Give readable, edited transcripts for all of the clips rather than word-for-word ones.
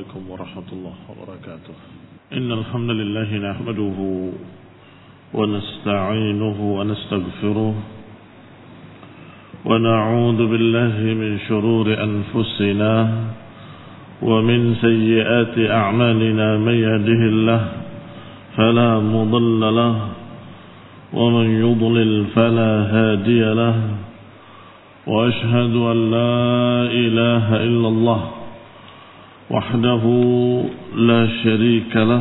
عليكم ورحمة الله وبركاته. إن الحمد لله نحمده ونستعينه ونستغفره ونعوذ بالله من شرور أنفسنا ومن سيئات أعمالنا. من يهده الله فلا مضل له ومن يضلل فلا هادي له، وأشهد أن لا إله إلا الله وحده لا شريك له،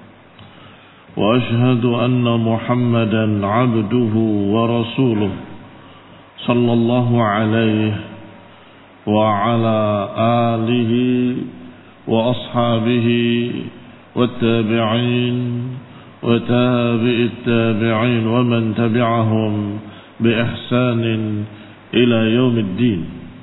وأشهد أن محمدا عبده ورسوله صلى الله عليه وعلى آله وأصحابه والتابعين وتابع التابعين ومن تبعهم بإحسان إلى يوم الدين.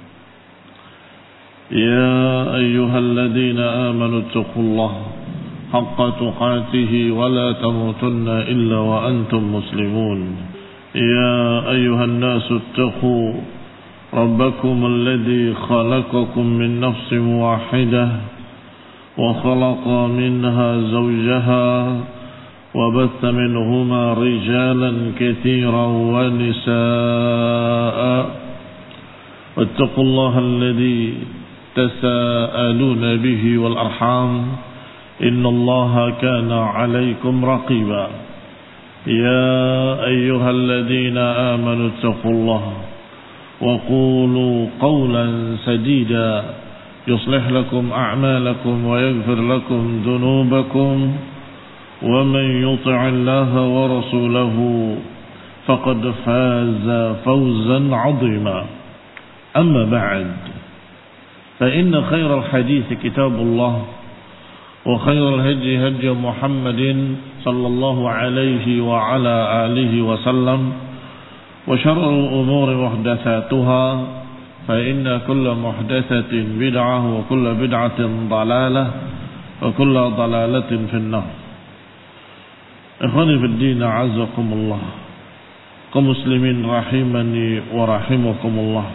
يا أيها الذين آمنوا اتقوا الله حق تقاته ولا تموتن إلا وأنتم مسلمون. يا أيها الناس اتقوا ربكم الذي خلقكم من نفس واحدة وخلق منها زوجها وبث منهما رجالا كثيرا ونساء، واتقوا الله الذي تساءلون به والأرحام إن الله كان عليكم رقيبا. يا أيها الذين آمنوا اتقوا الله وقولوا قولا سديدا يصلح لكم أعمالكم ويغفر لكم ذنوبكم، ومن يطع الله ورسوله فقد فاز فوزا عظيما. أما بعد، فإن خير الحديث كتاب الله، وخير الهدي هدي محمد صلى الله عليه وعلى آله وسلم، وشر الأمور محدثاتها، فإن كل محدثة بدعة وكل بدعة ضلالة وكل ضلالة في النار. Ikhwani fid din, a'azzakumullah, kaum muslimin rahimani wa rahimakumullah.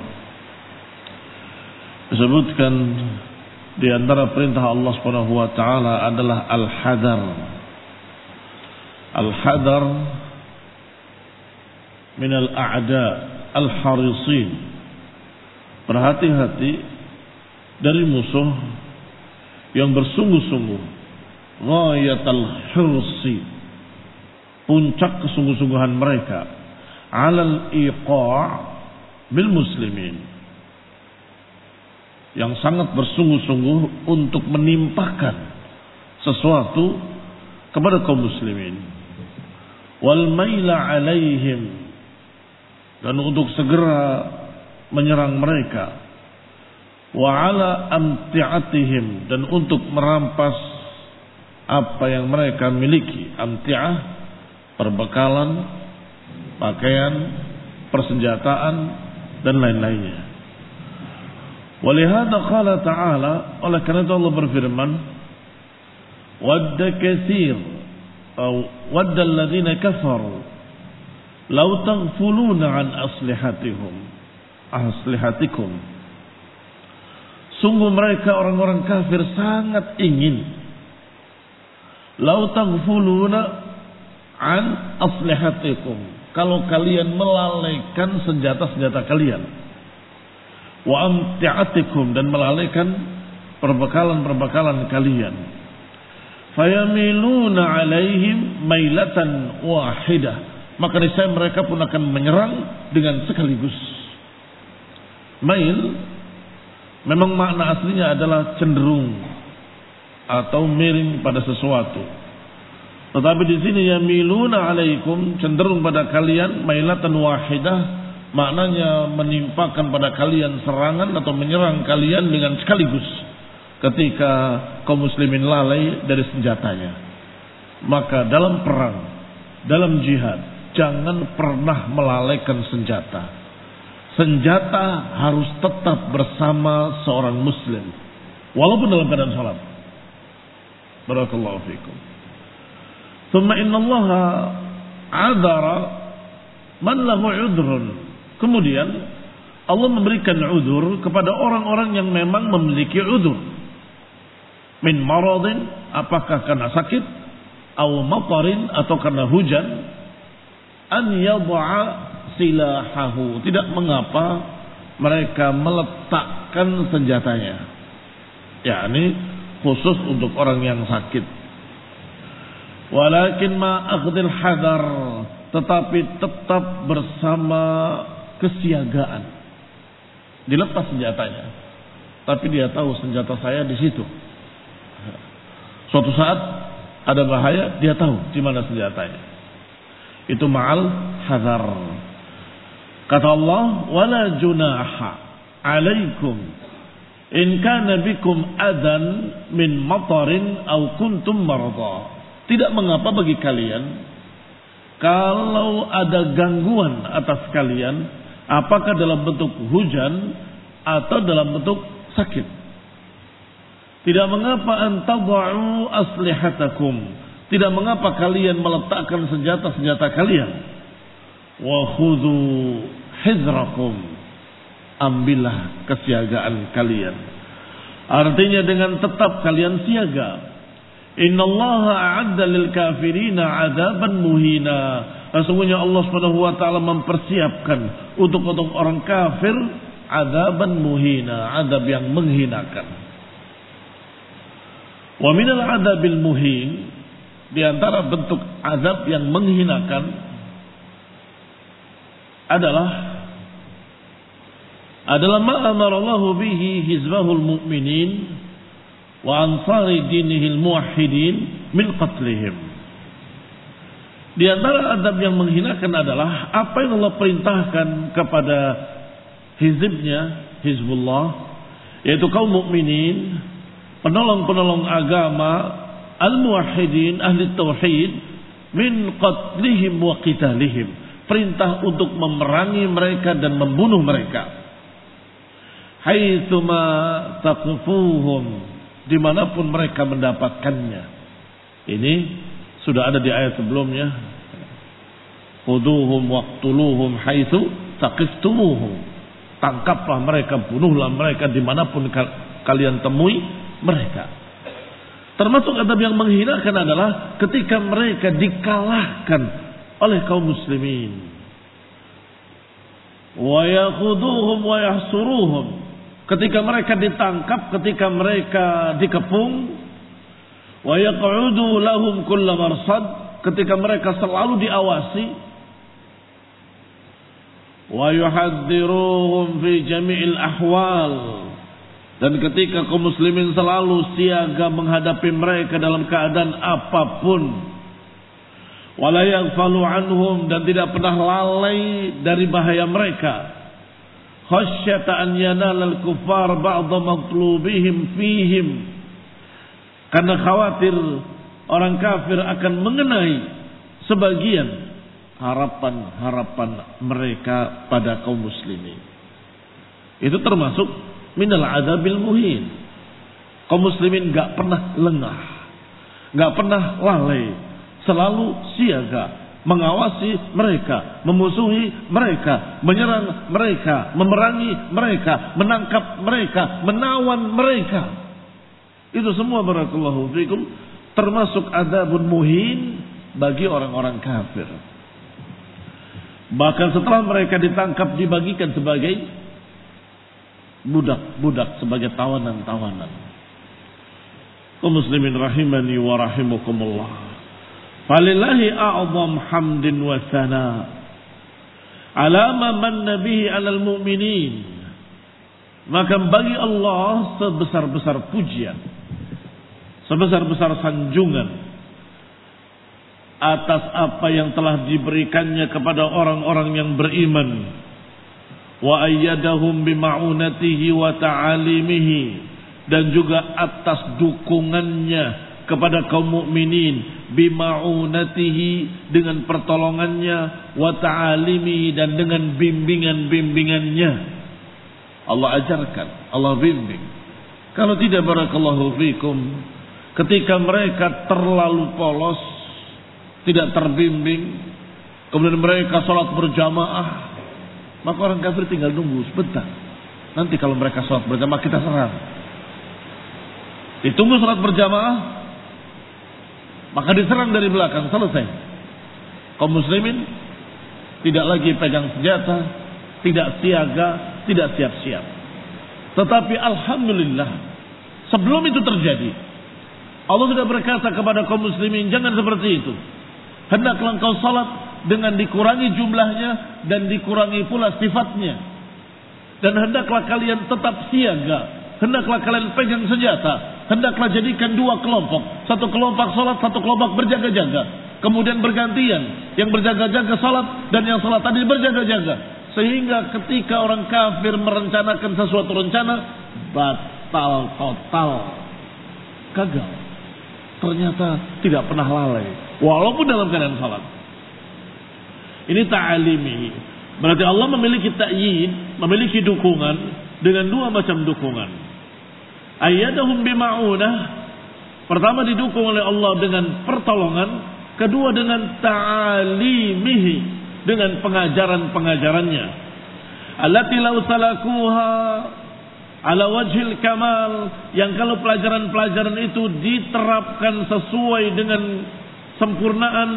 Disebutkan di antara perintah Allah Subhanahu wa taala adalah al-hadar. Al-hadar min al-a'da al-harisin. Berhati-hati dari musuh yang bersungguh-sungguh, ghayatul hirsi, puncak kesungguh-sungguhan mereka, alal iqa' bil muslimin, yang sangat bersungguh-sungguh untuk menimpakan sesuatu kepada kaum muslimin, wal maila alaihim, dan untuk segera menyerang mereka, wa ala amti'atihim, dan untuk merampas apa yang mereka miliki. Amti'ah, perbekalan, pakaian, persenjataan, dan lain-lainnya. Walihada qala ta'ala, oleh karena itu Allah berfirman, wadda katsir wadda alladhina kafaru law taghfuluna an aslihatikum. Sungguh mereka orang-orang kafir sangat ingin law taghfuluna an aslihatikum, kalau kalian melalaikan senjata-senjata kalian, wa amti'atikum, dan melalaikan perbekalan-perbekalan kalian, fayamiluna alaihim mailatan wahidah, maka niscaya mereka pun akan menyerang dengan sekaligus. Mail memang makna aslinya adalah cenderung atau miring pada sesuatu. Tetapi di sini yamiluna alaikum, cenderung pada kalian, mailatan wahidah, maknanya menimpakan pada kalian serangan atau menyerang kalian dengan sekaligus ketika kaum muslimin lalai dari senjatanya. Maka dalam perang, dalam jihad, jangan pernah melalaikan senjata. Senjata harus tetap bersama seorang muslim walaupun dalam keadaan salat. Barakallahu fikum. Thumma innallaha adara man lahu udhrun. Kemudian Allah memberikan udzur kepada orang-orang yang memang memiliki udzur. min maradin, apakah karena sakit, au matarin, atau karena hujan, an yad'a silahahu, tidak mengapa mereka meletakkan senjatanya. Yakni khusus untuk orang yang sakit. Walakin ma akhdil hadar, tetapi tetap bersama kesiagaan. Dilepas senjatanya, tapi dia tahu senjata saya di situ. Suatu saat ada bahaya, dia tahu di mana senjatanya. Itu ma'al hadar. Kata Allah, wala junaha alaikum in kana bikum adan min matarin aw kuntum marada. Tidak mengapa bagi kalian kalau ada gangguan atas kalian, apakah dalam bentuk hujan atau dalam bentuk sakit. Tidak mengapa antada'u aslihatakum, tidak mengapa kalian meletakkan senjata-senjata kalian. Wa khudhu hizrakum, ambillah kesiagaan kalian. Artinya dengan tetap kalian siaga. Innallaha a'adda lil kafirina 'adzaban muhina. Sesungguhnya Allah Subhanahu wa taala mempersiapkan untuk orang kafir adzaban muhina, azab yang menghinakan. Wa minal 'adzabil muhin, di antara bentuk azab yang menghinakan adalah ma amarallahu bihi hizbahul mu'minin wa ansari dinihil muwahhidin min qatlihim. Di antara adab yang menghinakan adalah apa yang Allah perintahkan kepada hizibnya, Hizbullah, yaitu kaum mukminin, penolong-penolong agama, al-muwahhidin, ahli tauhid, min qatlihim wa qitalihim. Perintah untuk memerangi mereka dan membunuh mereka. Haitsuma taqifuhum, dimanapun mereka mendapatkannya. Ini sudah ada di ayat sebelumnya. Khuduhum waqtuluhum haitsu taqiftumuhum. Tangkaplah mereka, bunuhlah mereka dimanapun kalian temui mereka. Termasuk adab yang menghinakan adalah ketika mereka dikalahkan oleh kaum muslimin. Wa yakhuduhum wa yahsuruhum, ketika mereka ditangkap, ketika mereka dikepung. Wa yaq'udu lahum kulla marsad, ketika mereka selalu diawasi. Wa yuhadziruhum fi jami'il ahwal, dan ketika kaum muslimin selalu siaga menghadapi mereka dalam keadaan apapun. Wala yaghfalu anhum, dan tidak pernah lalai dari bahaya mereka. Khasyata an yanala al-kuffar ba'dha matlubihim fihim, karena khawatir orang kafir akan mengenai sebagian harapan-harapan mereka pada kaum muslimin. Itu termasuk minal adabil muhin. Kaum muslimin gak pernah lengah, gak pernah lalai, selalu siaga mengawasi mereka, memusuhi mereka, menyerang mereka, memerangi mereka, menangkap mereka, menawan mereka. Itu semua barakallahu fikum termasuk adabun muhin bagi orang-orang kafir. Bahkan setelah mereka ditangkap dibagikan sebagai budak-budak, sebagai tawanan-tawanan. Kaum muslimin rahimani wa rahimakumullah. Falillahi a'zam hamdin wa sana ala ma manna bihi 'alal mu'minin. Maka bagi Allah sebesar-besar pujian, sebesar-besar sanjungan atas apa yang telah diberikannya kepada orang-orang yang beriman. Wa ayyadahum bima'unatihi wa ta'alimihi, dan juga atas dukungannya kepada kaum mukminin, bima'unatihi, dengan pertolongannya, wa ta'alimihi, dan dengan bimbingan-bimbingannya. Allah ajarkan, Allah bimbing. Kalau tidak barakallahu fikum, ketika mereka terlalu polos, tidak terbimbing, kemudian mereka sholat berjamaah, maka orang kafir tinggal nunggu sebentar. Nanti kalau mereka sholat berjamaah kita serang. Ditunggu salat berjamaah, maka diserang dari belakang, selesai. Kaum muslimin tidak lagi pegang senjata, tidak siaga, tidak siap-siap. Tetapi alhamdulillah, sebelum itu terjadi, Allah sudah berkata kepada kaum muslimin, jangan seperti itu. Hendaklah engkau salat dengan dikurangi jumlahnya dan dikurangi pula sifatnya. Dan hendaklah kalian tetap siaga. Hendaklah kalian pegang senjata. Hendaklah jadikan dua kelompok. Satu kelompok salat, satu kelompok berjaga-jaga. Kemudian bergantian. Yang berjaga-jaga salat dan yang salat tadi berjaga-jaga. Sehingga ketika orang kafir merencanakan sesuatu rencana, batal total. Gagal. Ternyata tidak pernah lalai. Walaupun dalam keadaan salat. Ini ta'alimi. Berarti Allah memiliki ta'yid, memiliki dukungan dengan dua macam dukungan. Ayyadahum bima'unah. Pertama didukung oleh Allah dengan pertolongan. Kedua dengan ta'alimihi, dengan pengajaran-pengajarannya. Allati law salakuha ala wajhil kamal, yang kalau pelajaran-pelajaran itu diterapkan sesuai dengan sempurnaan,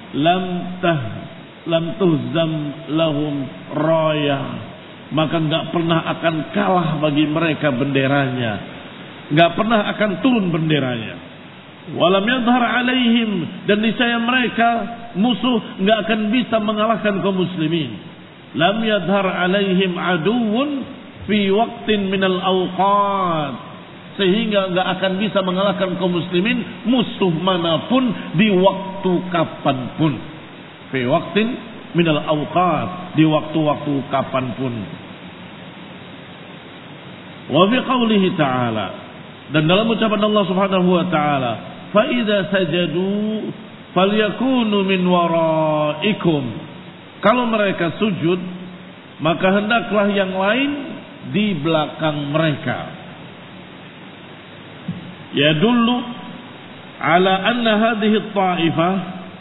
lam tuhzam lahum rayah, maka enggak pernah akan kalah bagi mereka benderanya, enggak pernah akan turun benderanya. Walam yadhhar alaihim, dan niscaya mereka musuh enggak akan bisa mengalahkan kaum muslimin. Lam yadhhar alaihim aduwwun fi waqtin minal awqat, sehingga enggak akan bisa mengalahkan kaum muslimin musuh manapun di waktu kapanpun. Fi waqtin minal awqat, di waktu-waktu kapanpun. Wa fi qawlihi ta'ala, dan dalam ucapan Allah Subhanahu wa ta'ala, fa idza sajadu falyakunu min waraikum, kalau mereka sujud maka hendaklah yang lain di belakang mereka. Yadullu ala anna hadhihi at-ta'ifah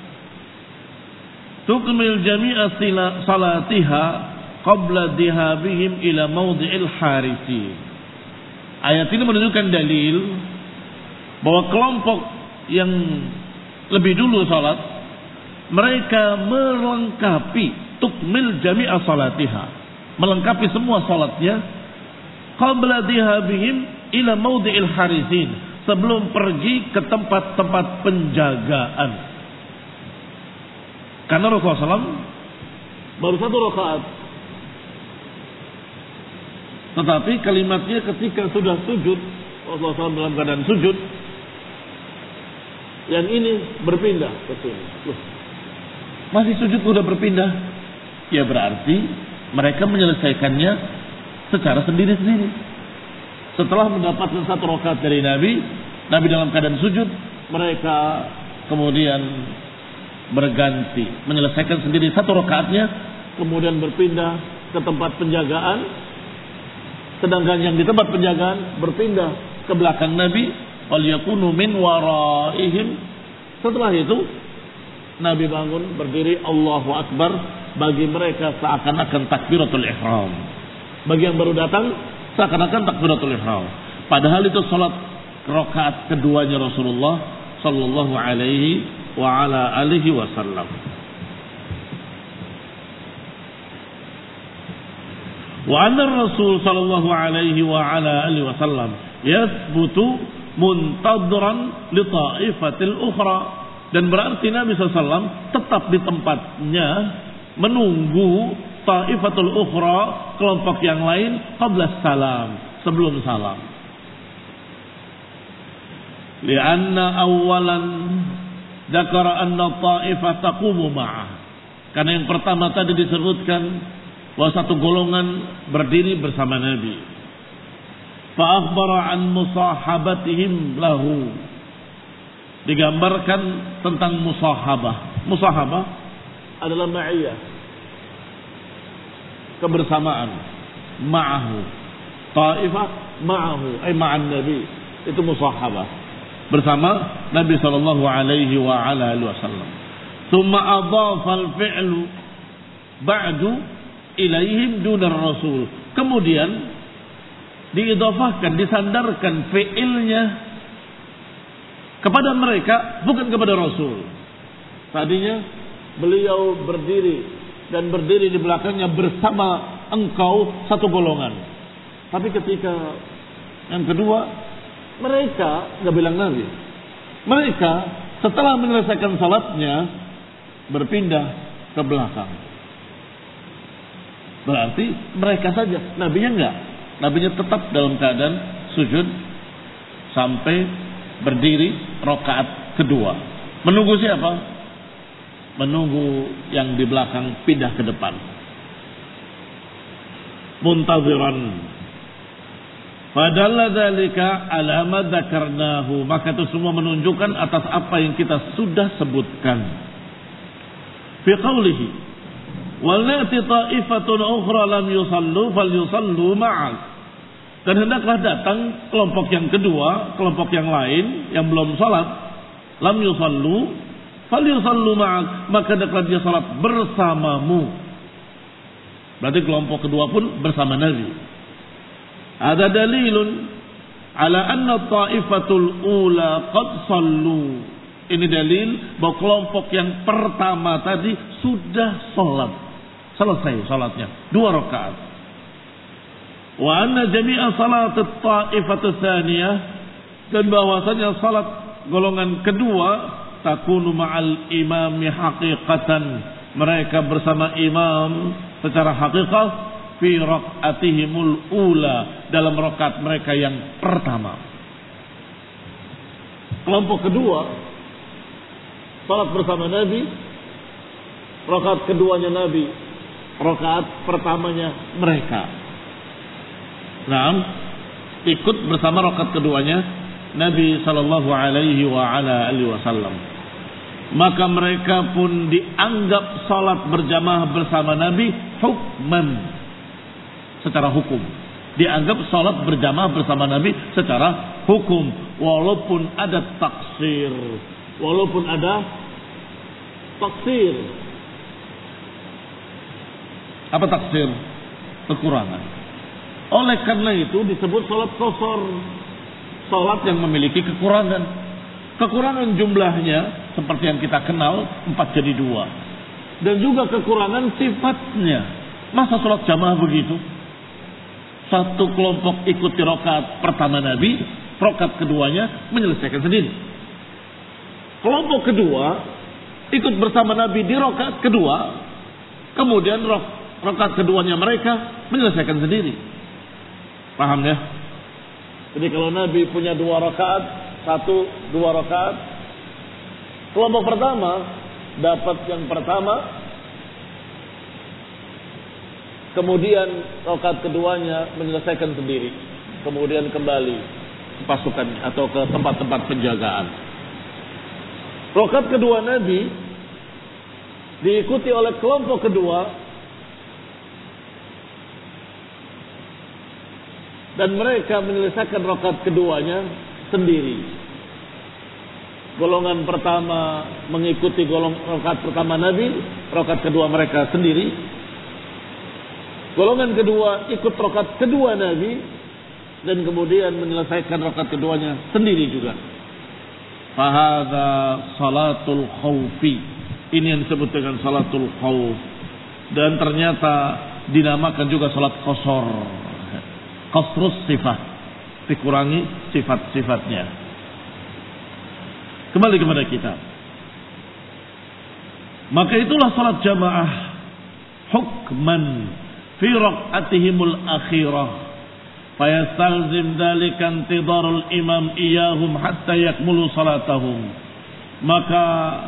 tukmil jami'a salatiha qabla dhihabihim ila mawdi'il harisi. Ayat ini menunjukkan dalil bahwa kelompok yang lebih dulu salat, mereka melengkapi tukmil jami'a salatiha, melengkapi semua salatnya qabla dhihabihim ila mawdi'il harisin, sebelum pergi ke tempat-tempat penjagaan. Karena Rasulullah SAW baru satu rakaat, tetapi kalimatnya ketika sudah sujud, Rasulullah SAW dalam keadaan sujud, yang ini berpindah ke sini. Masih sujud sudah berpindah, ya berarti mereka menyelesaikannya secara sendiri-sendiri. Setelah mendapatkan satu rakaat dari Nabi dalam keadaan sujud, mereka kemudian berganti, menyelesaikan sendiri satu rakaatnya, kemudian berpindah ke tempat penjagaan, sedangkan yang di tempat penjagaan berpindah ke belakang Nabi, wal yakunu min waraihim. Setelah itu Nabi bangun berdiri, Allahu Akbar, bagi mereka seakan-akan takbiratul ihram. Bagi yang baru datang seakan-akan takbiratul ihram. Padahal itu salat rakaat keduanya Rasulullah sallallahu alaihi wa ala alihi wasallam. Wa anna Rasul sallallahu alaihi wa ala alihi wasallam yathbutu muntadran li ta'ifatil ukhra, dan berarti Nabi SAW tetap di tempatnya menunggu ta'ifatul ukhra, kelompok yang lain, qabla salam, sebelum salam. Lianna awalan dzakara anna ta'ifah taqumu ma'ah, karena yang pertama tadi disebutkan bahwa satu golongan berdiri bersama Nabi. Fa akhbara an musahabatihim lahu, digambarkan tentang musahabah. Musahabah adalah ma'iyah, kebersamaan. Ma'ahu, ta'ifah ma'ahu, ay ma'an Nabi, itu musahabah, bersama Nabi sallallahu alaihi wa ala alihi wasallam. Tsumma adhafa al-fi'lu ba'du ilaihim dunar rasul, kemudian diidhafahkan, disandarkan fi'ilnya kepada mereka, bukan kepada Rasul. Tadinya beliau berdiri dan berdiri di belakangnya bersama engkau satu golongan. Tapi ketika yang kedua, mereka nggak bilang Nabi. Mereka setelah menyelesaikan salatnya berpindah ke belakang. Berarti mereka saja, nabinya enggak. Nabinya tetap dalam keadaan sujud sampai berdiri rakaat kedua. Menunggu siapa? Menunggu yang di belakang pindah ke depan. Muntaziran. Padahal dzalika ala ma dzakarnahu, maka itu semua menunjukkan atas apa yang kita sudah sebutkan. Fi qaulihi walati ta'ifatun ukhra lam yusallu falyusallu ma'ak. Dan hendaklah datang kelompok yang kedua, kelompok yang lain yang belum salat, lam yusallu falyusallu ma'ak, maka hendaklah dia salat bersamamu. Berarti kelompok kedua pun bersama Nabi. Ada dalilun ala anna ta'ifatul ula qad sallu. Ini dalil bahwa kelompok yang pertama tadi sudah salat. Selesai salatnya 2 rakaat. Wa anna jami'a salat at-ta'ifatu tsaniyah, dan bahwasanya salat golongan kedua takunu ma'al imami haqiqatan, mereka bersama imam secara hakikat fi raq'atihimul ula, dalam rakaat mereka yang pertama. Kelompok kedua salat bersama Nabi, rakaat keduanya Nabi, rakaat pertamanya mereka. Nah, ikut bersama rakaat keduanya Nabi sallallahu alaihi wa ala alihi wasallam. Maka mereka pun dianggap salat berjamaah bersama Nabi hukman, secara hukum. Dianggap salat berjamaah bersama Nabi secara hukum, walaupun ada taksir, walaupun ada taksir. Apa taksir? Kekurangan. Oleh karena itu disebut salat qasar, salat yang memiliki kekurangan. Kekurangan jumlahnya seperti yang kita kenal 4 jadi 2. Dan juga kekurangan sifatnya. Masa salat jamaah begitu? Satu kelompok ikuti rakaat pertama Nabi, rakaat keduanya menyelesaikan sendiri. Kelompok kedua ikut bersama Nabi di rakaat kedua, kemudian rakaat keduanya mereka menyelesaikan sendiri. Paham ya? Jadi kalau Nabi punya 2 rakaat, 1, 2 rakaat, kelompok pertama dapat yang pertama, kemudian rakaat keduanya menyelesaikan sendiri, kemudian kembali ke pasukan atau ke tempat-tempat penjagaan. Rakaat kedua Nabi diikuti oleh kelompok kedua, dan mereka menyelesaikan rakaat keduanya sendiri. Golongan pertama mengikuti rakaat pertama Nabi, rakaat kedua mereka sendiri. Golongan kedua ikut rakaat kedua Nabi dan kemudian menyelesaikan rakaat keduanya sendiri juga. Fahadha salatul khawfi. Ini yang disebut dengan salatul khawf. Dan ternyata dinamakan juga salat qasar. Qasrus sifat, dikurangi sifat-sifatnya. Kembali kepada kita. Maka itulah salat jamaah hukman fi raq'atihimul akhirah, fayastalzim dzalika intidarul imam iyahum hatta yakmulu salatahum. Maka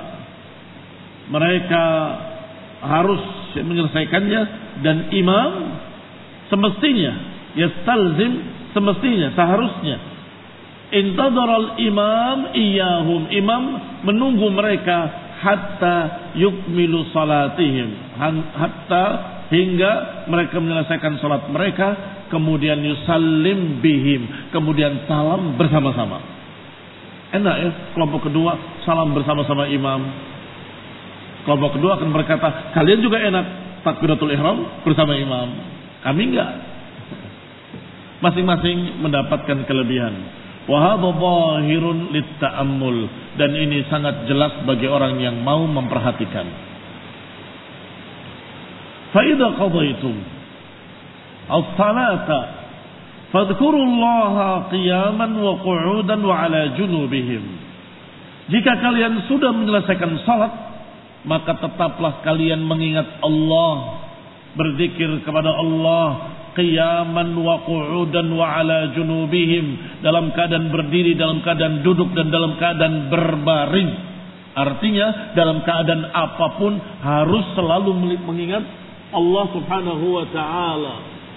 mereka harus menyelesaikannya, dan imam semestinya yastalzim, semestinya, seharusnya intadaral imam iyahum, imam menunggu mereka hatta yukmilu salatihim, hatta hingga mereka menyelesaikan salat mereka, kemudian yusallim bihim, kemudian salam bersama-sama. Enak ya, kelompok kedua salam bersama-sama imam. Kelompok kedua akan berkata, kalian juga enak takbiratul ihram bersama imam, kami enggak. Masing-masing mendapatkan kelebihan. Wa hadha zahirun lit-ta'ammul, dan ini sangat jelas bagi orang yang mau memperhatikan. Fa idza qadaytum as-salata fadhkurullaha qiyaman wa qu'udan wa 'ala junubihim. Jika kalian sudah menyelesaikan salat, maka tetaplah kalian mengingat Allah, berzikir kepada Allah qiyaman wa qu'udan wa 'ala junubihim, dalam keadaan berdiri, dalam keadaan duduk, dan dalam keadaan berbaring. Artinya dalam keadaan apapun harus selalu mengingat Allah Subhanahu wa ta'ala.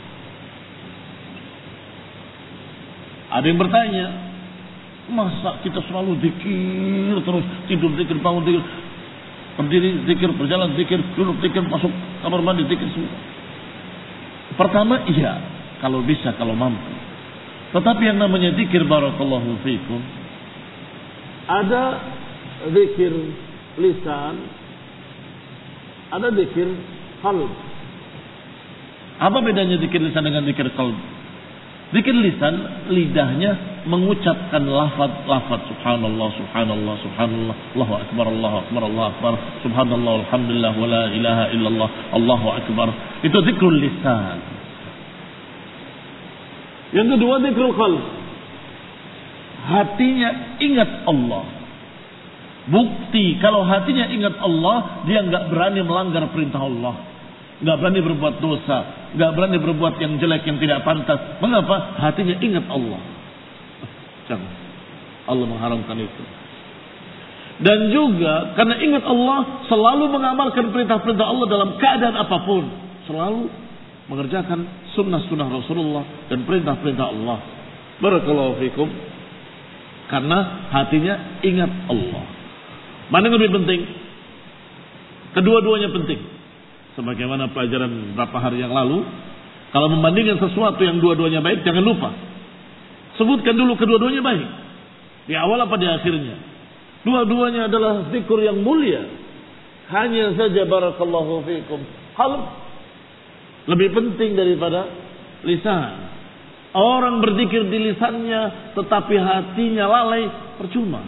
Ada yang bertanya, masa kita selalu zikir terus, tidur zikir, bangun zikir, berdiri zikir, berjalan zikir, duduk zikir, masuk kamar mandi zikir semua? Pertama, iya, kalau bisa, kalau mampu. Tetapi yang namanya zikir, barakallahu fikum, ada zikir lisan, ada zikir qalb. Apa bedanya zikir lisan dengan zikir qalb? Zikir lisan, lidahnya mengucapkan lafaz subhanallah, subhanallah, subhanallah, Allahu akbar, Allahu akbar, Allahu akbar, subhanallah, alhamdulillah, wa la ilaha illallah, Allahu akbar. Itu zikrul lisan. Yang kedua zikrul qalb. Hatinya ingat Allah. Bukti kalau hatinya ingat Allah, dia enggak berani melanggar perintah Allah, enggak berani berbuat dosa, enggak berani berbuat yang jelek, yang tidak pantas. Mengapa? Hatinya ingat Allah. Jangan. Allah mengharamkan itu. Dan juga karena ingat Allah, selalu mengamalkan perintah-perintah Allah dalam keadaan apapun. Selalu mengerjakan sunnah-sunnah Rasulullah dan perintah-perintah Allah. Barakallahu fikum. Karena hatinya ingat Allah. Mana yang lebih penting? Kedua-duanya penting. Sebagaimana pelajaran beberapa hari yang lalu, kalau membandingkan sesuatu yang dua-duanya baik, jangan lupa sebutkan dulu kedua-duanya baik, di awal apa di akhirnya. Dua-duanya adalah zikir yang mulia. Hanya saja barakallahu fikum, qalb lebih penting daripada lisan. Orang berzikir di lisannya tetapi hatinya lalai, percuma.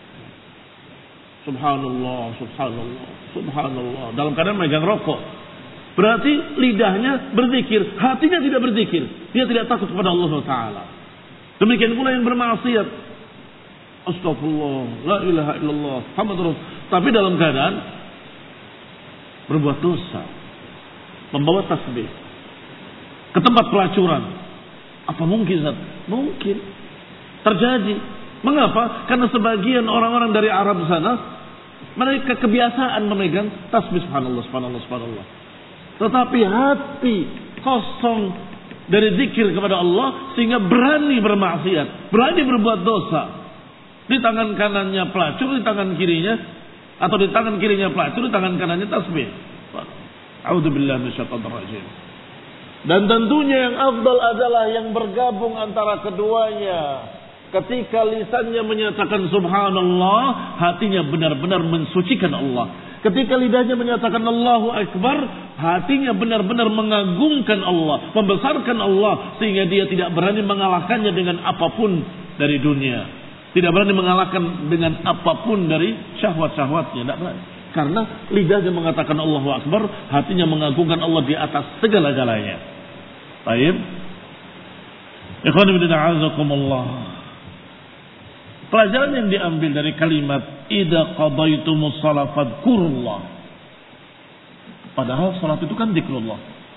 Subhanallah, subhanallah, subhanallah, dalam keadaan megang rokok. Berarti lidahnya berzikir, hatinya tidak berzikir. Dia tidak takut kepada Allah Ta'ala. Demikian pula yang bermaksiat. Astagfirullah, la ilaha illallah, Muhammadur Rasul. Tapi dalam keadaan berbuat dosa, membawa tasbih ke tempat pelacuran. Apa mungkin, Zat? Mungkin terjadi. Mengapa? Karena sebagian orang-orang dari Arab sana, mereka kebiasaan memegang tasbih subhanallah, subhanallah, subhanallah. Tetapi hati kosong dari zikir kepada Allah, sehingga berani bermaksiat, berani berbuat dosa. Di tangan kanannya pelacur, di tangan kirinya, atau di tangan kirinya pelacur, di tangan kanannya tasbih. A'udzubillahi minasyaitonir rajim. Dan tentunya yang afdal adalah yang bergabung antara keduanya. Ketika lisannya menyatakan subhanallah, hatinya benar-benar mensucikan Allah. Ketika lidahnya menyatakan Allahu Akbar, hatinya benar-benar mengagungkan Allah, membesarkan Allah, sehingga dia tidak berani mengalahkannya dengan apapun dari dunia. Tidak berani mengalahkan dengan apapun dari syahwat-syahwatnya. Tidak berani. Karena lidahnya mengatakan Allahu Akbar, hatinya mengagungkan Allah di atas segala-galanya. Baik. Ikhwan fillah, a'azakumullah. Pelajaran yang diambil dari kalimat idza qadaitumus shalah fadhkurullah. Padahal salat itu kan zikrullah.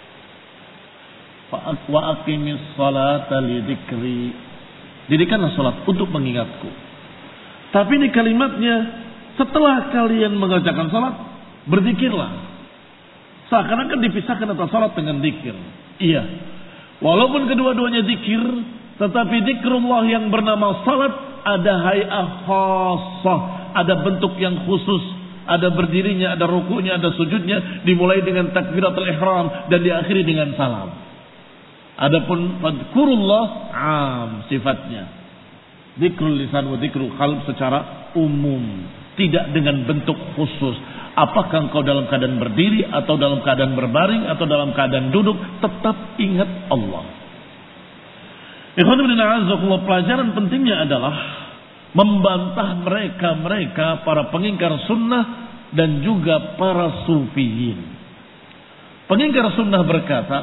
Wa aqimis salata li dzikri. Dirikanlah salat untuk mengingatku. Tapi ini kalimatnya, setelah kalian mengerjakan salat, berzikirlah. Seakan-akan dipisahkan antara salat dengan zikir. Iya. Walaupun kedua-duanya zikir, tetapi zikrullah yang bernama salat ada hay'ah khassah, ada bentuk yang khusus, ada berdirinya, ada rukunya, ada sujudnya, dimulai dengan takbiratul ihram dan diakhiri dengan salam. Adapun fadhkurullah am sifatnya. Zikrul lisan wa zikrul qalb secara umum, tidak dengan bentuk khusus. Apakah engkau dalam keadaan berdiri atau dalam keadaan berbaring atau dalam keadaan duduk, tetap ingat Allah. Pelajaran pentingnya adalah membantah mereka para pengingkar sunnah dan juga para sufiyin. Pengingkar sunnah berkata,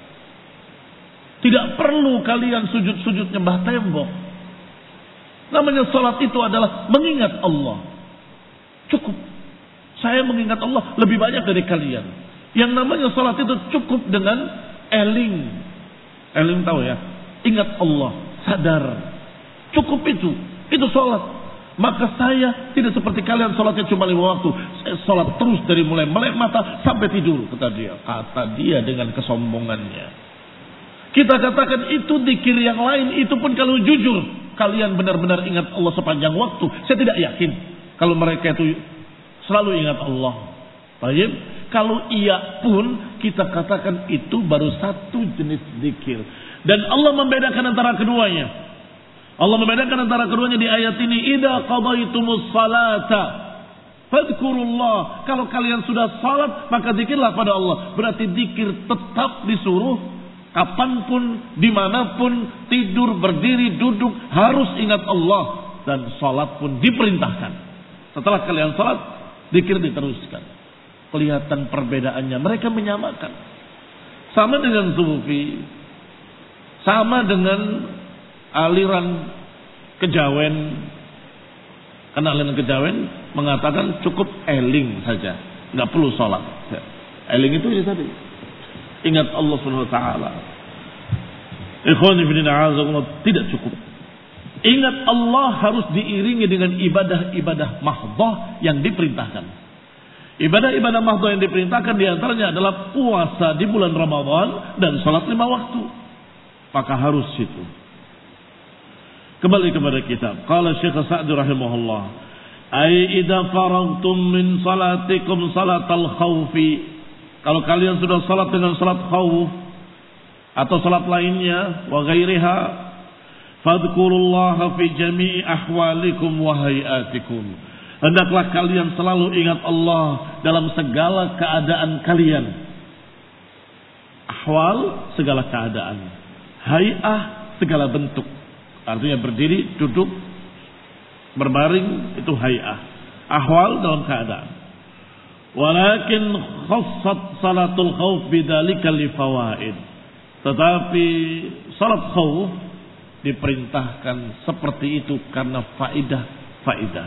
tidak perlu kalian sujud-sujud nyembah tembok. Namanya salat itu adalah mengingat Allah. Cukup. Saya mengingat Allah lebih banyak dari kalian. Yang namanya salat itu cukup dengan eling. Eling tahu ya? Ingat Allah, sadar. Cukup itu. Itu salat. Maka saya tidak seperti kalian salatnya cuma 5 waktu. Saya salat terus dari mulai melek mata sampai tidur, kata dia. Kata dia dengan kesombongannya. Kita katakan itu zikir yang lain, itu pun kalau jujur kalian benar-benar ingat Allah sepanjang waktu. Saya tidak yakin kalau mereka itu selalu ingat Allah. Baik, kalau iya pun kita katakan itu baru satu jenis zikir. Dan Allah membedakan antara keduanya. Allah membedakan antara keduanya di ayat ini. Idza qadaitumus salata fadhkurullah. Kalau kalian sudah salat maka zikirlah pada Allah. Berarti zikir tetap disuruh kapanpun, dimanapun, tidur, berdiri, duduk harus ingat Allah. Dan salat pun diperintahkan. Setelah kalian salat, zikir diteruskan. Kelihatan perbedaannya. Mereka menyamakan. Sama dengan sufi, sama dengan aliran kejawen. Karena aliran kejawen mengatakan cukup eling saja, nggak perlu sholat. Eling itu ya tadi, ingat Allah Subhanahu Wa Taala. Ikhwani fillah, tidak cukup. Ingat Allah harus diiringi dengan ibadah-ibadah mahdhah yang diperintahkan. Ibadah-ibadah mahdhah yang diperintahkan diantaranya adalah puasa di bulan Ramadan dan sholat 5 waktu. Maka harus itu. Kembali kepada kitab. Qala Syekh Sa'di rahimahullah, ai idza faragtum min salatikum salatal khaufi. Kalau kalian sudah salat dengan salat khauf atau salat lainnya wa ghairiha, fadhkurullaha fi jami'i ahwalikum wa hayatikum. Hendaklah kalian selalu ingat Allah dalam segala keadaan kalian. Ahwal, segala keadaan. Hay'ah, segala bentuk. Artinya berdiri, duduk, berbaring, itu hay'ah. Ahwal dalam keadaan. Walakin khassat salatul khawf bidzalika li fawaid. Tetapi salat khawf diperintahkan seperti itu karena faidah.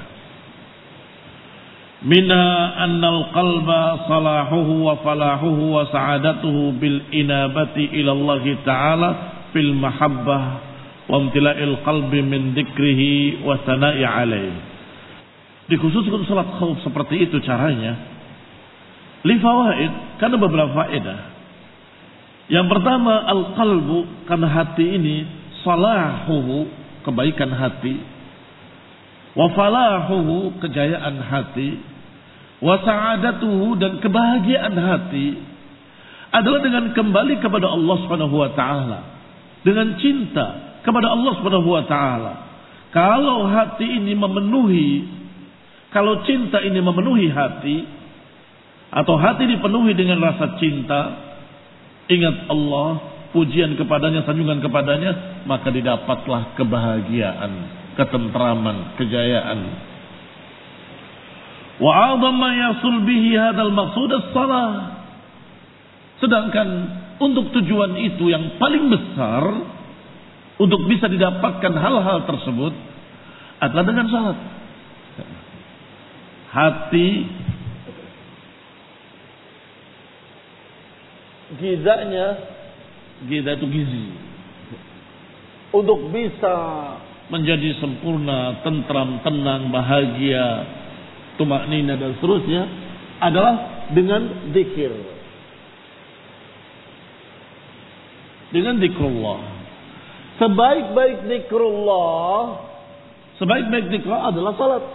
Minha annal qalba salahuhu wa falahuhu wa sa'adatuhu bil inabati ila Allah Ta'ala fil mahabbah wa imtila'il qalbi min dzikrihi wa sana'i alaihi. Dikhususkan salat khauf seperti itu caranya li fawaid, karena beberapa faedah. Yang pertama, al-qalbu, karena hati ini salahuhu, kebaikan hati, wa falahuhu, kejayaan hati, wa sa'adatuhu, dan kebahagiaan hati adalah dengan kembali kepada Allah Subhanahu wa taala, dengan cinta kepada Allah Subhanahu wa taala. Kalau hati ini memenuhi, kalau cinta ini memenuhi hati, atau hati dipenuhi dengan rasa cinta, ingat Allah, pujian kepadanya, sanjungan kepadanya, maka didapatlah kebahagiaan, ketentraman, kejayaan. Wa 'azama yasul bihi hadzal maqsud as-shalah. Sedangkan untuk tujuan itu yang paling besar, untuk bisa didapatkan hal-hal tersebut adalah dengan salat. Hati gizanya, giza itu gizi, untuk bisa menjadi sempurna, tentram, tenang, bahagia, tumaknina dan seterusnya adalah dengan zikir, dengan zikrullah. Sebaik-baik zikrullah adalah salat.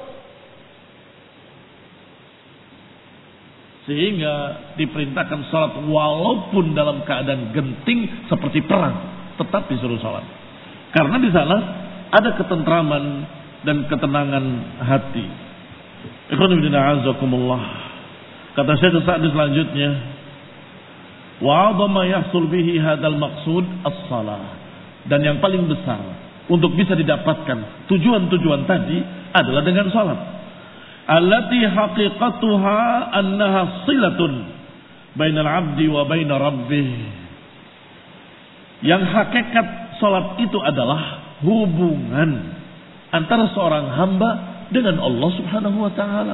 Sehingga diperintahkan salat walaupun dalam keadaan genting seperti perang, tetap disuruh salat. Karena di sana ada ketentraman dan ketenangan hati. Ikhwan fillah azakumullah. Kata Syekh Sa'di selanjutnya, wa 'azama yahsul bihi hadzal maqsud as-shalah. Dan yang paling besar untuk bisa didapatkan tujuan-tujuan tadi adalah dengan salat. Allati haqiqatuha annaha silatun bainal 'abdi wa baina rabbih. Yang hakikat salat itu adalah hubungan antara seorang hamba dengan Allah Subhanahu wa taala.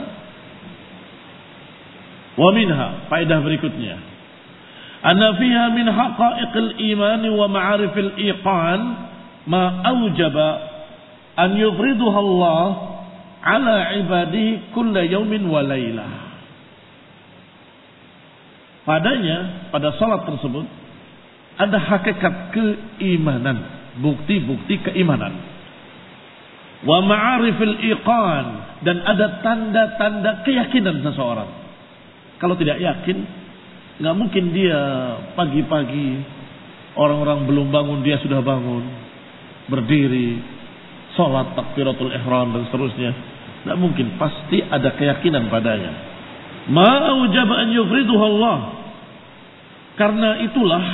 Wa minha, faedah berikutnya, anna fiha min haqa'iqil iman wa ma'arifil iqan ma aujaba an yufriduha Allah ala ibadihi kulla yaumin wa lailah. Padanya, pada salat tersebut ada hakikat keimanan, bukti-bukti keimanan. Wa ma'arifil iqan, dan ada tanda-tanda keyakinan seseorang. Kalau tidak yakin, nggak mungkin dia pagi-pagi orang-orang belum bangun dia sudah bangun, berdiri, sholat takbiratul ihram dan seterusnya. Nggak mungkin, pasti ada keyakinan padanya. Ma aujaba an yufriduha Allah. Karena itulah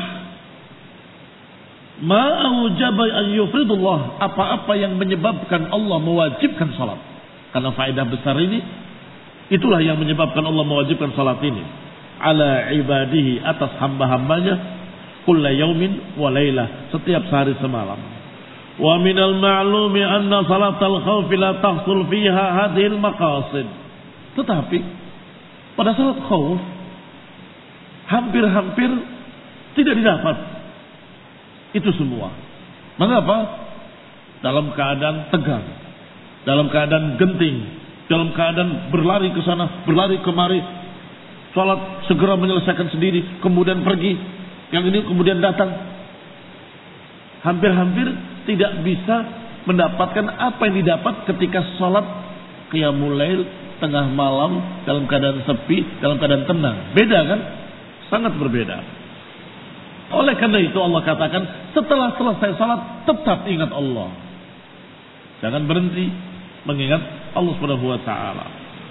ma aujaba an yufridullah, apa-apa yang menyebabkan Allah mewajibkan salat. Karena faedah besar ini, itulah yang menyebabkan Allah mewajibkan salat ini ala ibadihi, atas hamba-hambanya, kulla yaumin wa lailah, setiap sehari semalam. Wa minal ma'lumi anna salatal khawfi la tahsul fiha hadhil maqasid. Tetapi pada salat khauf hampir-hampir tidak didapat itu semua. Mengapa? Dalam keadaan tegang, dalam keadaan genting, dalam keadaan berlari ke sana, berlari kemari, salat segera menyelesaikan sendiri, kemudian pergi, yang ini kemudian datang. Hampir-hampir tidak bisa mendapatkan apa yang didapat ketika salat qiyamul lail tengah malam dalam keadaan sepi, dalam keadaan tenang. Beda kan? Sangat berbeda. Oleh karena itu Allah katakan, setelah selesai salat tetap ingat Allah. Jangan berhenti mengingat Allah Subhanahu wa taala.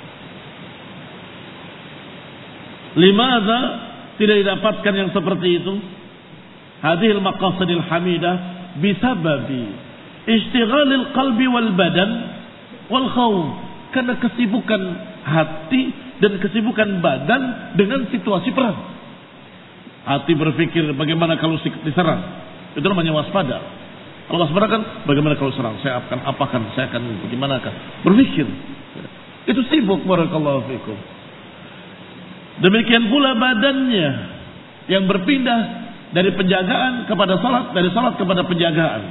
Limadza tidak didapatkan yang seperti itu? Hadhil maqasidil hamidah bisababi ishtighalil qalbi wal badan wal khawf. Karena kesibukan hati dan kesibukan badan dengan situasi perang. Hati berpikir bagaimana kalau diserang. Itu namanya waspada. Kalau waspada kan bagaimana kalau serang. Saya akan apakan, saya akan bagaimanakah. Berpikir. Itu sibuk, barakallahu fikum. Demikian pula badannya yang berpindah dari penjagaan kepada salat, dari salat kepada penjagaan.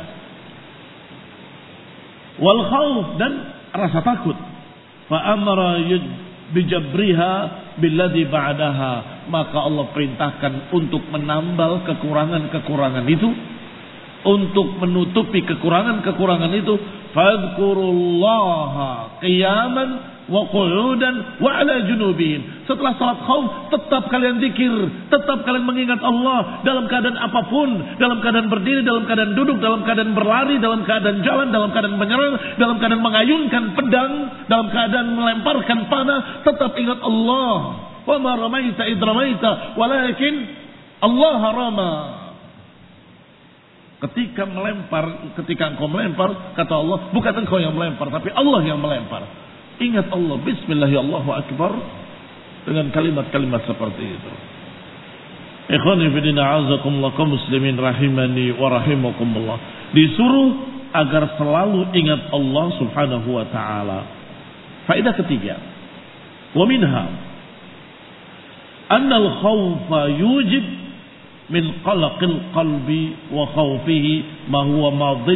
Wal khauf, dan rasa takut. Fa amara bijabriha billadhi ba'daha. Maka Allah perintahkan untuk menambal kekurangan-kekurangan itu, untuk menutupi kekurangan-kekurangan itu. Fadhkurullaha qiyaman wa qu'udan wa ala junubihim. Setelah salat khauf tetap kalian zikir, tetap kalian mengingat Allah dalam keadaan apapun, dalam keadaan berdiri, dalam keadaan duduk, dalam keadaan berlari, dalam keadaan jalan, dalam keadaan menyerang, dalam keadaan mengayunkan pedang, dalam keadaan melemparkan panah, tetap ingat Allah. Wa ma ramaita id ramaita walakin Allah rama. Ketika engkau melempar, kata Allah, bukan engkau yang melempar, tapi Allah yang melempar. Ingat Allah, bismillahirrahmanirrahim, Allahu akbar, dengan kalimat-kalimat seperti itu. Ikhwani fillah, a'azakumullah, kaum muslimin rahimani wa rahimakumullah. Disuruh agar selalu ingat Allah Subhanahu wa taala. Faedah ketiga, wa minha annal khawfa yujib min qalaqil qalbi wa khawfihi ma huwa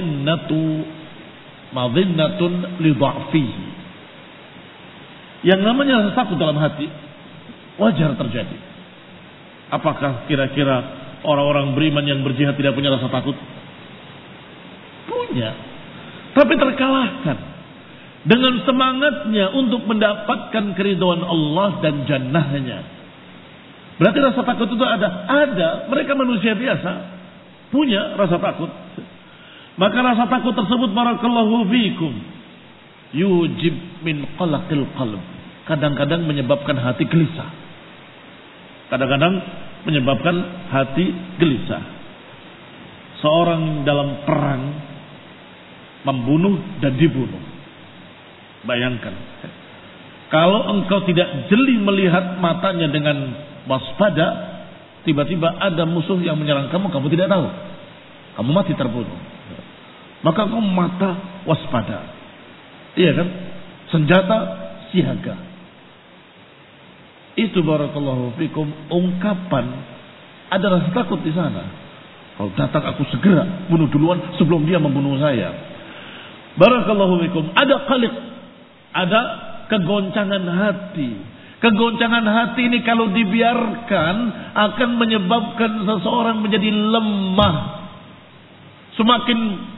madhinnatun li dha'fihi. Yang namanya rasa takut dalam hati wajar terjadi. Apakah kira-kira orang-orang beriman yang berjihad tidak punya rasa takut? Punya. Tapi terkalahkan dengan semangatnya untuk mendapatkan keridhaan Allah dan jannahnya. Berarti rasa takut itu ada. Ada. Mereka manusia biasa punya rasa takut. Maka rasa takut tersebut, barakallahu fiikum, yujib min qalaqil qalb. Kadang-kadang menyebabkan hati gelisah. Kadang-kadang menyebabkan hati gelisah. seorang dalam perang membunuh dan dibunuh. Bayangkan, kalau engkau tidak jeli melihat matanya dengan waspada, tiba-tiba ada musuh yang menyerang kamu, kamu tidak tahu, kamu mati terbunuh. Maka kamu mata waspada, iya kan? Senjata siaga. Itu barakallahu fikum ungkapan ada rasa takut di sana. Kalau datang aku segera bunuh duluan sebelum dia membunuh saya. Barakallahu fikum. Ada qaliq, ada kegoncangan hati. Kegoncangan hati ini kalau dibiarkan akan menyebabkan seseorang menjadi lemah. Semakin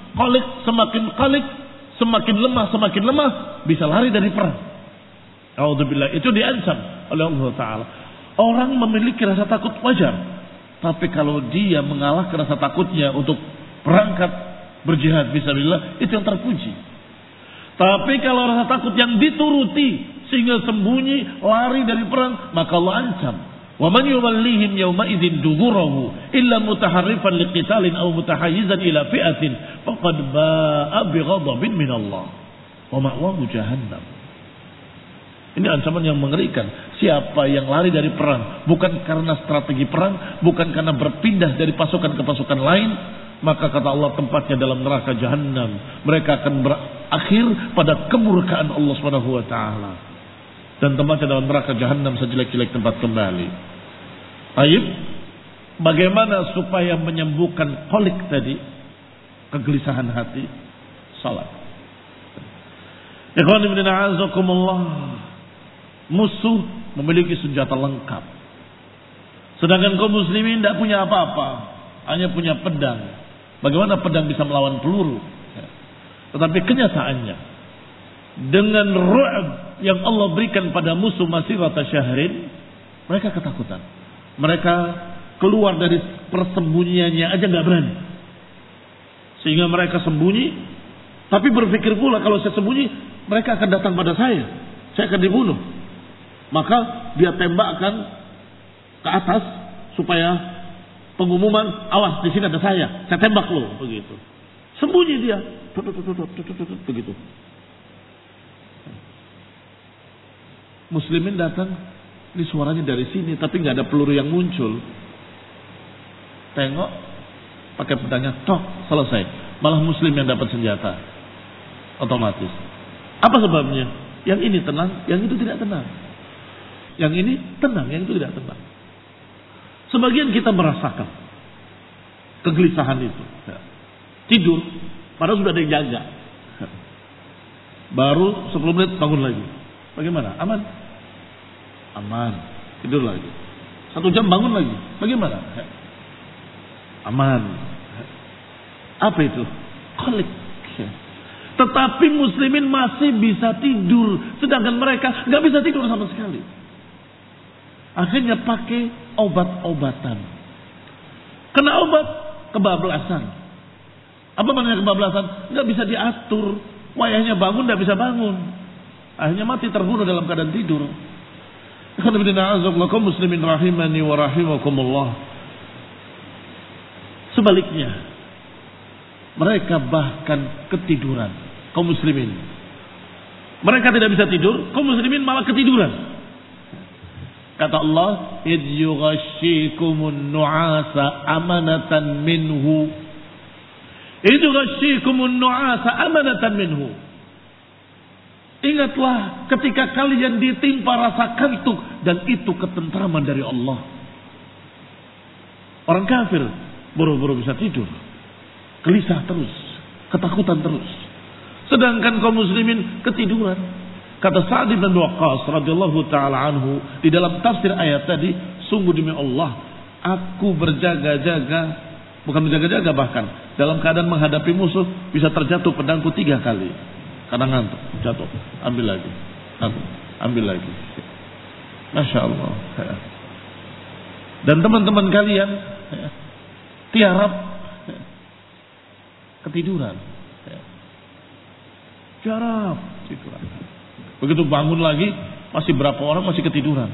qaliq, semakin lemah, bisa lari dari perang. A'udzubillah, itu diancam oleh Allah Ta'ala. Orang memiliki rasa takut wajar, tapi kalau dia mengalahkan rasa takutnya untuk berangkat berjihad fisabilillah, itu yang terpuji. Tapi kalau rasa takut yang dituruti sehingga sembunyi, lari dari perang, maka Allah ancam. Wa man yuwallihim yawma idzin duburahu illa mutaharrifan liqitalin aw mutahayyizan ila fi'atin faqad ba'a bighadabin min Allah wa ma'wahu jahannam. Ini ancaman yang mengerikan. Siapa yang lari dari perang bukan karena strategi perang, bukan karena berpindah dari pasukan ke pasukan lain, maka kata Allah tempatnya dalam neraka jahannam. Mereka akan berakhir pada kemurkaan Allah Subhanahu wa taala. Dan tempatnya dalam neraka jahannam sejelek-jelek tempat kembali. Baik, bagaimana supaya menyembuhkan kolik tadi, kegelisahan hati? Salat. Ikhwan ibn a'azakumullah, musuh memiliki senjata lengkap, sedangkan kaum muslimin tidak punya apa-apa, hanya punya pedang. Bagaimana pedang bisa melawan peluru? Tetapi kenyataannya, dengan ru'b yang Allah berikan pada musuh masirata syahrin, mereka ketakutan. Mereka keluar dari persembunyiannya aja nggak berani, sehingga mereka sembunyi, tapi berpikir pula kalau saya sembunyi mereka akan datang pada saya akan dibunuh. Maka dia tembakkan ke atas supaya pengumuman, awas di sini ada saya tembak lo, begitu. Sembunyi dia, begitu. Muslimin datang, ini suaranya dari sini, tapi nggak ada peluru yang muncul. Tengok, pakai pedangnya, tok, selesai. Malah muslim yang dapat senjata, otomatis. Apa sebabnya? Yang ini tenang, yang itu tidak tenang. Yang ini tenang, yang itu tidak tenang. Sebagian kita merasakan kegelisahan itu. Tidur, padahal sudah ada yang jaga. Baru 10 menit bangun lagi. Bagaimana? Aman? Aman. Tidur lagi. 1 jam bangun lagi. Bagaimana? Aman. Apa itu? Kolik. Tetapi muslimin masih bisa tidur, sedangkan mereka nggak bisa tidur sama sekali. Akhirnya pakai obat-obatan. Kena obat, kebablasan. Apa maknanya kebablasan? Nggak bisa diatur. Wayahnya bangun, nggak bisa bangun. Akhirnya mati terbunuh dalam keadaan tidur. Kaum muslimin rahimani wa rahimakumullah. Sebaliknya, mereka bahkan ketiduran, kaum muslimin. Mereka tidak bisa tidur, kaum muslimin malah ketiduran. Kata Allah, "Idh yughashshikumun nu'asa amanatan minhu." Idh yughashshikumun nu'asa amanatan minhu. Ingatlah ketika kalian ditimpa rasa kantuk, dan itu ketentraman dari Allah. Orang kafir buru-buru bisa tidur, gelisah terus, ketakutan terus. Sedangkan kaum muslimin ketiduran. Kata Sa'd bin Waqqas radhiyallahu taala anhu di dalam tafsir ayat tadi, sungguh demi Allah, aku berjaga-jaga, bukan berjaga-jaga, bahkan dalam keadaan menghadapi musuh bisa terjatuh pedangku 3 kali. Kadang ngantuk, jatuh, ambil lagi, ambil lagi. Masya Allah. Dan teman-teman kalian tiarap ketiduran. Tiarap ketiduran. Begitu bangun lagi, masih berapa orang masih ketiduran.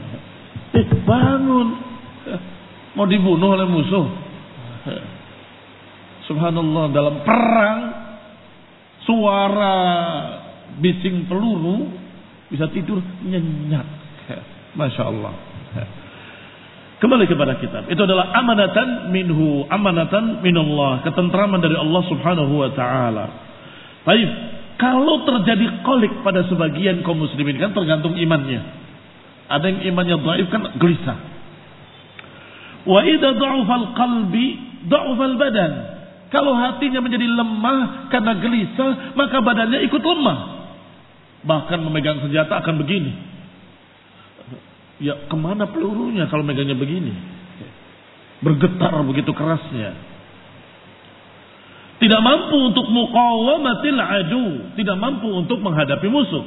Bangun, mau dibunuh oleh musuh. Subhanallah, dalam perang suara bising peluru bisa tidur nyenyak. Masya Allah. Kembali kepada kitab. Itu adalah amanatan minhu, amanatan minallah, ketentraman dari Allah Subhanahu wa taala. Baik, kalau terjadi kolik pada sebagian kaum muslimin, kan tergantung imannya. Ada yang imannya dhaif, kan gelisah. Wa idza dha'afal qalbi dha'afal badan. Kalau hatinya menjadi lemah karena gelisah, maka badannya ikut lemah. Bahkan memegang senjata akan begini. Ya kemana pelurunya kalau megangnya begini? Bergetar begitu kerasnya. Tidak mampu untuk muqawamatil adu. Tidak mampu untuk menghadapi musuh.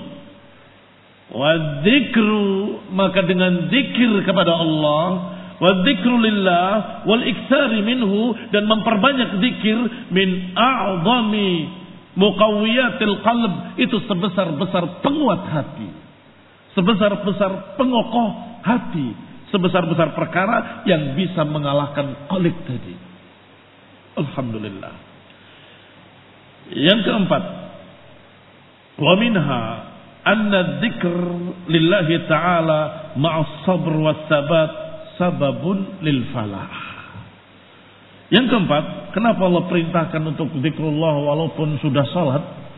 Wa dzikru, maka dengan zikir kepada Allah, wa dzikru lillah wal iksari minhu, dan memperbanyak zikir, min a'zami muqawwiyatil qalb, itu sebesar-besar penguat hati, sebesar-besar pengokoh hati, sebesar-besar perkara yang bisa mengalahkan kolik tadi. Alhamdulillah. Yang keempat, wa minha anna dzikr lillahi ta'ala ma'as sabr was sabat sababun lil falah. Yang keempat, kenapa Allah perintahkan untuk zikrullah walaupun sudah salat?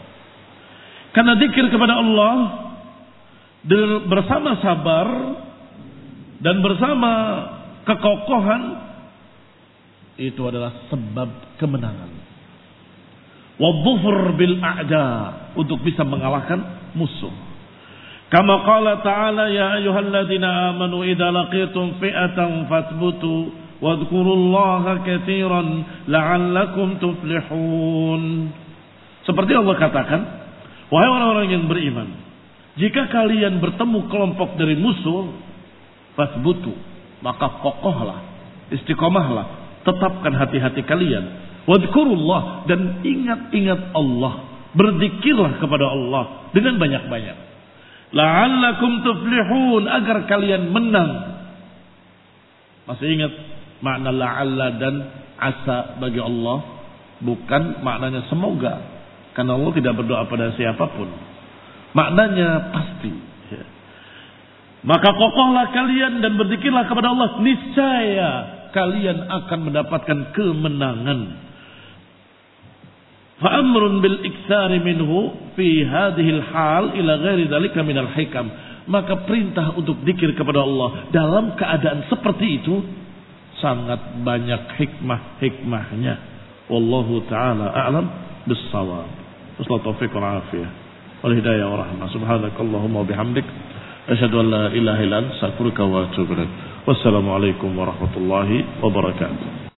Karena zikir kepada Allah bersama sabar dan bersama kekokohan itu adalah sebab kemenangan. Wadhufur bil a'da, untuk bisa mengalahkan musuh. Kama qala ta'ala ya ayyuhalladzina amanu idza laqitum fi'atan fathbutu wadhkurullaha katsiran la'allakum tuflihun. Seperti Allah katakan, wahai orang-orang yang beriman, jika kalian bertemu kelompok dari musuh, fathbutu, maka kokohlah, istiqomahlah, tetapkan hati-hati kalian. Wadhkurullah, dan ingat-ingat Allah, berzikirlah kepada Allah dengan banyak-banyak. La'allakum tuflihun, agar kalian menang. Masih ingat makna la'alla dan asa bagi Allah? Bukan maknanya semoga, karena Allah tidak berdoa pada siapapun. Maknanya pasti. Maka kokohlah kalian dan berzikirlah kepada Allah, niscaya kalian akan mendapatkan kemenangan. Fa'amrun bil iksari minhu fi hadhil hal ila ghairi dzalika minal hikam. Maka perintah untuk zikir kepada Allah dalam keadaan seperti itu sangat banyak hikmah-hikmahnya. Wallahu taala a'lam bis-shawab. Wassalatu taufiq wal afiyah wal hidayah wa rahmah. Subhanakallahumma wa bihamdik asyhadu an la ilaha illa anta astaghfiruka wa atubu ilaik. Wassalamu alaikum warahmatullahi wabarakatuh.